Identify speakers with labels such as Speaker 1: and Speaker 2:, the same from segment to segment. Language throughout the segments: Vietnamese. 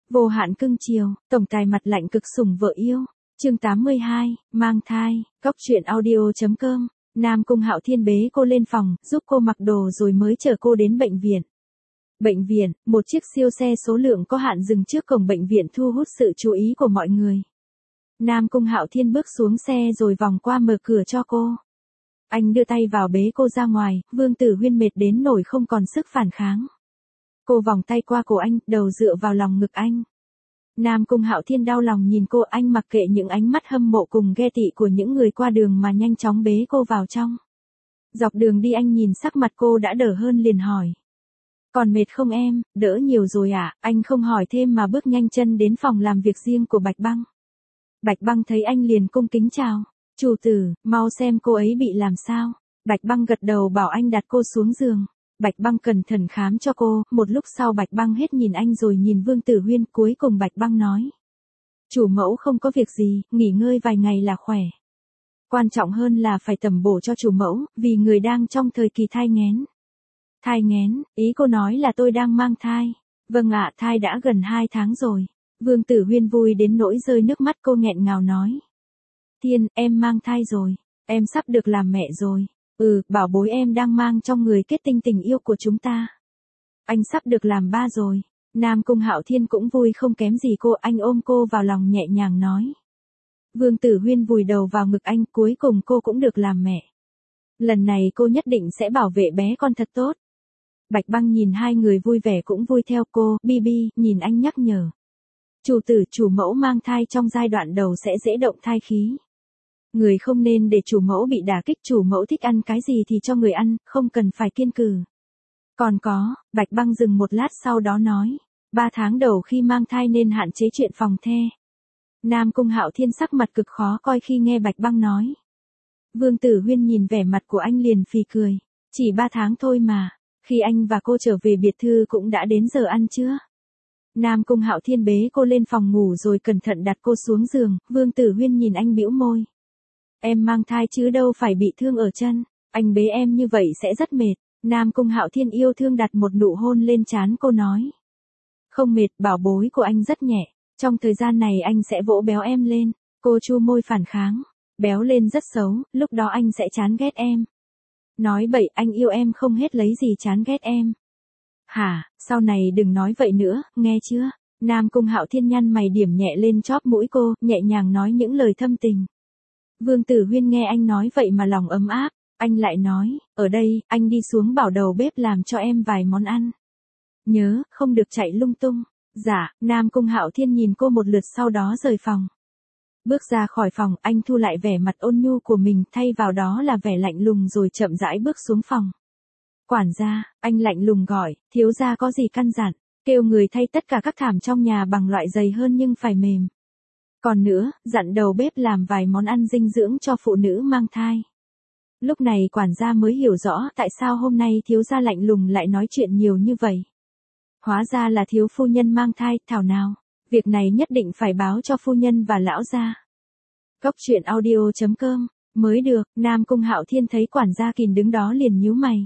Speaker 1: Vô hạn cưng chiều, tổng tài mặt lạnh cực sủng vợ yêu. Chương 82, mang thai, Cóc truyện audio.com. Nam Cung Hạo Thiên bế cô lên phòng, giúp cô mặc đồ rồi mới chở cô đến bệnh viện. Bệnh viện, một chiếc siêu xe số lượng có hạn dừng trước cổng bệnh viện thu hút sự chú ý của mọi người. Nam Cung Hạo Thiên bước xuống xe rồi vòng qua mở cửa cho cô. Anh đưa tay vào bế cô ra ngoài, Vương Tử Huyên mệt đến nỗi không còn sức phản kháng. Cô vòng tay qua cổ anh, đầu dựa vào lòng ngực anh. Nam Cung Hạo Thiên đau lòng nhìn cô, anh mặc kệ những ánh mắt hâm mộ cùng ghe tị của những người qua đường mà nhanh chóng bế cô vào trong. Dọc đường đi anh nhìn sắc mặt cô đã đỡ hơn liền hỏi. Còn mệt không em, đỡ nhiều rồi à? Anh không hỏi thêm mà bước nhanh chân đến phòng làm việc riêng của Bạch Băng. Bạch Băng thấy anh liền cung kính chào. Chủ tử, mau xem cô ấy bị làm sao. Bạch Băng gật đầu bảo anh đặt cô xuống giường. Bạch Băng cẩn thận khám cho cô, một lúc sau Bạch Băng hết nhìn anh rồi nhìn Vương Tử Huyên, cuối cùng Bạch Băng nói. Chủ mẫu không có việc gì, nghỉ ngơi vài ngày là khỏe. Quan trọng hơn là phải tẩm bổ cho chủ mẫu, vì người đang trong thời kỳ thai nghén. Thai nghén, ý cô nói là tôi đang mang thai. Vâng ạ, thai đã gần 2 tháng rồi. Vương Tử Huyên vui đến nỗi rơi nước mắt, cô nghẹn ngào nói. Thiên, em mang thai rồi, em sắp được làm mẹ rồi. Bảo bối em đang mang trong người kết tinh tình yêu của chúng ta. Anh sắp được làm ba rồi. Nam Cung Hạo Thiên cũng vui không kém gì cô, anh ôm cô vào lòng nhẹ nhàng nói. Vương Tử Huyên vùi đầu vào ngực anh, cuối cùng cô cũng được làm mẹ. Lần này cô nhất định sẽ bảo vệ bé con thật tốt. Bạch Băng nhìn hai người vui vẻ cũng vui theo cô, Bibi, nhìn anh nhắc nhở. Chủ tử, chủ mẫu mang thai trong giai đoạn đầu sẽ dễ động thai khí. Người không nên để chủ mẫu bị đả kích, chủ mẫu thích ăn cái gì thì cho người ăn, không cần phải kiêng cữ. Còn có, Bạch Băng dừng một lát sau đó nói, 3 tháng đầu khi mang thai nên hạn chế chuyện phòng the. Nam Cung Hạo Thiên sắc mặt cực khó coi khi nghe Bạch Băng nói. Vương Tử Huyên nhìn vẻ mặt của anh liền phì cười, chỉ 3 tháng thôi mà, khi anh và cô trở về biệt thự cũng đã đến giờ ăn chưa? Nam Cung Hạo Thiên bế cô lên phòng ngủ rồi cẩn thận đặt cô xuống giường, Vương Tử Huyên nhìn anh bĩu môi. Em mang thai chứ đâu phải bị thương ở chân, anh bế em như vậy sẽ rất mệt. Nam Cung Hạo Thiên yêu thương đặt một nụ hôn lên trán cô nói. Không mệt, bảo bối của anh rất nhẹ, trong thời gian này anh sẽ vỗ béo em lên. Cô chu môi phản kháng, béo lên rất xấu, lúc đó anh sẽ chán ghét em. Nói bậy, anh yêu em không hết lấy gì chán ghét em. Hả, sau này đừng nói vậy nữa, nghe chưa? Nam Cung Hạo Thiên nhăn mày điểm nhẹ lên chóp mũi cô, nhẹ nhàng nói những lời thâm tình. Vương Tử Huyên nghe anh nói vậy mà lòng ấm áp, anh lại nói, ở đây, anh đi xuống bảo đầu bếp làm cho em vài món ăn. Nhớ, không được chạy lung tung. Dạ, Nam Cung Hạo Thiên nhìn cô một lượt sau đó rời phòng. Bước ra khỏi phòng, anh thu lại vẻ mặt ôn nhu của mình, thay vào đó là vẻ lạnh lùng rồi chậm rãi bước xuống phòng. Quản gia, anh lạnh lùng gọi, thiếu gia có gì căn dặn, kêu người thay tất cả các thảm trong nhà bằng loại dày hơn nhưng phải mềm. Còn nữa, dặn đầu bếp làm vài món ăn dinh dưỡng cho phụ nữ mang thai. Lúc này quản gia mới hiểu rõ tại sao hôm nay thiếu gia lạnh lùng lại nói chuyện nhiều như vậy. Hóa ra là thiếu phu nhân mang thai, thảo nào. Việc này nhất định phải báo cho phu nhân và lão gia. Cóc truyện audio.com, mới được, Nam Cung Hạo Thiên thấy quản gia Kình đứng đó liền nhíu mày.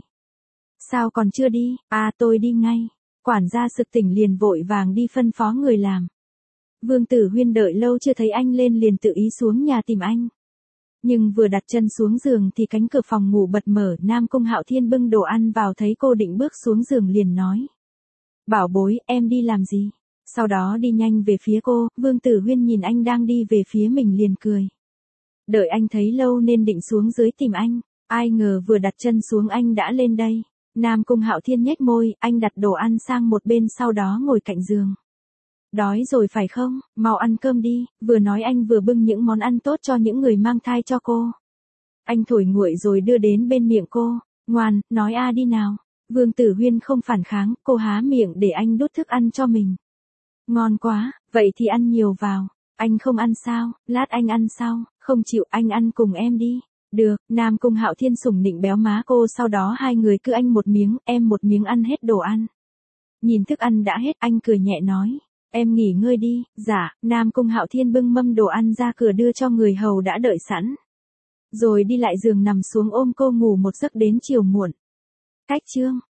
Speaker 1: Sao còn chưa đi? Tôi đi ngay. Quản gia sực tỉnh liền vội vàng đi phân phó người làm. Vương Tử Huyên đợi lâu chưa thấy anh lên liền tự ý xuống nhà tìm anh. Nhưng vừa đặt chân xuống giường thì cánh cửa phòng ngủ bật mở, Nam Cung Hạo Thiên bưng đồ ăn vào thấy cô định bước xuống giường liền nói. Bảo bối, em đi làm gì? Sau đó đi nhanh về phía cô, Vương Tử Huyên nhìn anh đang đi về phía mình liền cười. Đợi anh thấy lâu nên định xuống dưới tìm anh, ai ngờ vừa đặt chân xuống anh đã lên đây. Nam Cung Hạo Thiên nhếch môi, anh đặt đồ ăn sang một bên sau đó ngồi cạnh giường. Đói rồi phải không, mau ăn cơm đi, vừa nói anh vừa bưng những món ăn tốt cho những người mang thai cho cô. Anh thổi nguội rồi đưa đến bên miệng cô, ngoan, nói đi nào. Vương Tử Huyên không phản kháng, cô há miệng để anh đút thức ăn cho mình. Ngon quá, vậy thì ăn nhiều vào. Anh không ăn sao, lát anh ăn sau, không chịu anh ăn cùng em đi. Được, Nam Cung Hạo Thiên sủng nịnh béo má cô, sau đó hai người cứ anh một miếng, em một miếng ăn hết đồ ăn. Nhìn thức ăn đã hết, anh cười nhẹ nói. Em nghỉ ngơi đi. Dạ, Nam Cung Hạo Thiên bưng mâm đồ ăn ra cửa đưa cho người hầu đã đợi sẵn. Rồi đi lại giường nằm xuống ôm cô ngủ một giấc đến chiều muộn. Cách chương